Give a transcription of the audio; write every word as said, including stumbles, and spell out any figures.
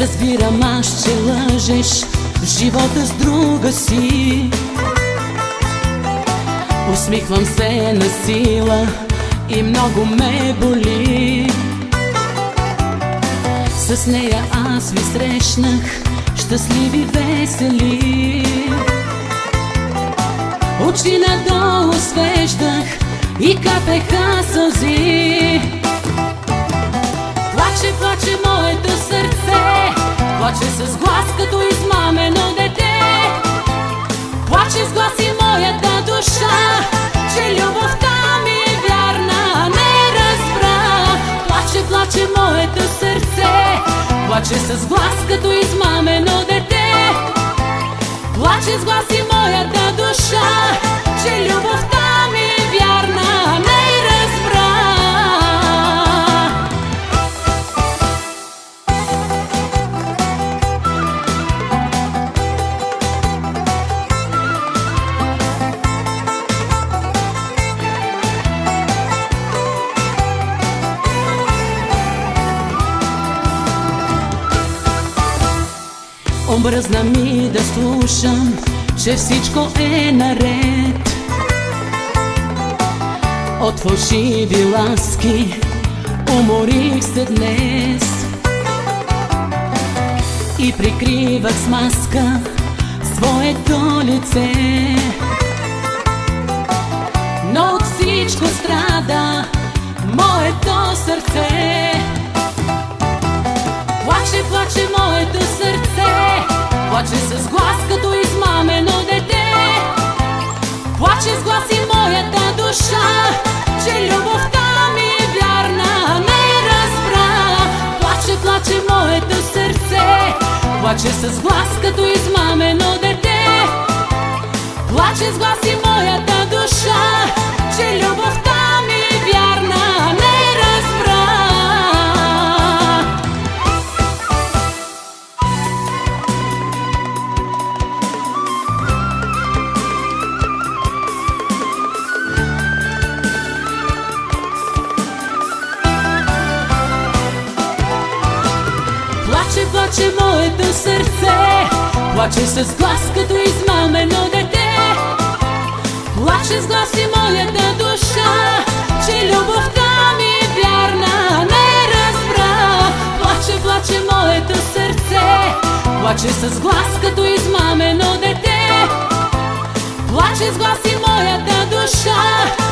Разбирам аз, че лъжеш в живота с друга си. Усмихвам се на сила и много ме боли. С нея аз ви срещнах щастливи, весели. Очи надолу свеждах и капеха сълзи. Плаче, плаче моето сърце, плаче с глас като измамено дете. Плаче с глас и моята душа, че любовта ми е вярна, не разбра. Плаче, плаче моето сърце, плаче с глас като измамено дете. Плаче с глас и моята душа, че любовта ми е вярна, не разбра. Омръзна ми да слушам, че всичко е наред. От фалшиви ласки уморих се днес и прикривах с маска своето лице. Но от всичко страда моето сърце. Плаче, плаче моето сърце, плаче с глас като измамено дете. Плаче с глас и моята душа, че любовта ми е вярна, не разбра. Плаче, плаче моето сърце, плаче с глас като измамено дете. Плаче с глас и моята душа, че любовта ми е вярна, не разбра. Плаче, плаче моето сърце, плаче с глас като измамено дете. Плаче с глас и моята душа, че любовта ми е вярна, не разбра. Плаче, плаче моето сърце, плаче с глас като измамено дете. Плаче с глас и моята душа,